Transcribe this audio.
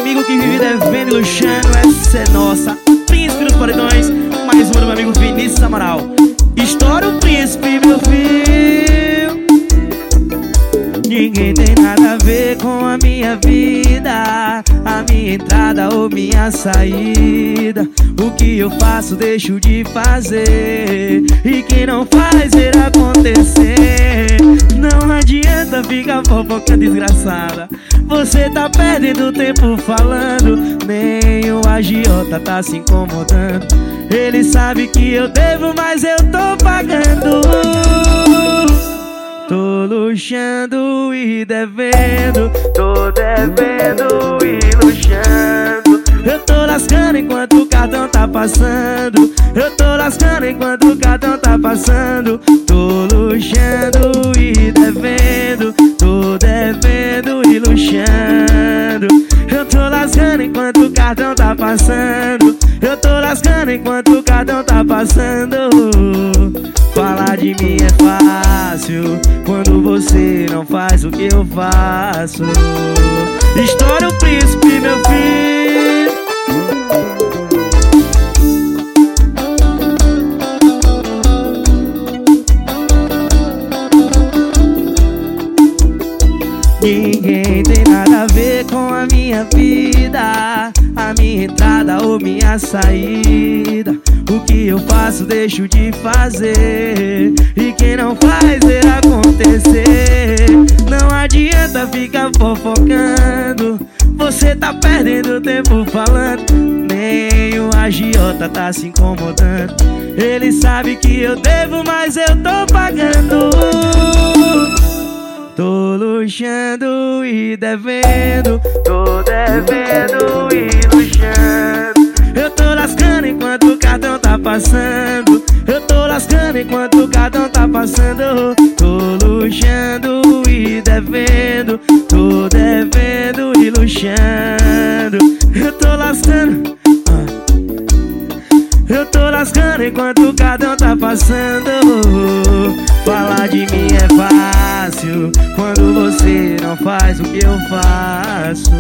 amigo que vive devendo e luxando, essa é nossa. Príncipe dos Paredões, mais uma do meu amigo Vinícius Amaral. Estoura o príncipe, meu filho. Ninguém tem nada a ver com a minha vida, a minha entrada ou minha saída. O que eu faço, deixo de fazer, e quem não faz, ver acontecer. Não adianta ficar fofocando, desgraçada. Você tá perdendo tempo falando, nem o agiota tá se incomodando. Ele sabe que eu devo, mas eu tô pagando. Tô luxando e devendo, tô devendo e luxando. Eu tô lascando enquanto o cartão tá passando, eu tô lascando enquanto o cartão tá passando. Tô luxando e devendo, tô devendo e luxando. Eu tô lascando enquanto o cartão tá passando, eu tô lascando enquanto o cartão tá passando. Falar de mim é fácil quando você não faz o que eu faço. Estoura o príncipe, meu filho. Ninguém tem nada a ver com a minha vida, a minha entrada ou minha saída. O que eu faço, deixo de fazer, e quem não faz, ver acontecer. Não adianta ficar fofocando, você tá perdendo tempo falando, nem o agiota tá se incomodando. Ele sabe que eu devo, mas eu tô pagando. Tô luxando e devendo, tô devendo e luxando. Eu tô lascando enquanto o cartão tá passando, eu tô lascando enquanto o cartão tá passando. Tô luxando e devendo, tô devendo e luxando. Eu tô lascando, eu tô lascando enquanto o cartão tá passando. Falar de mim é fácil quando você não faz o que eu faço.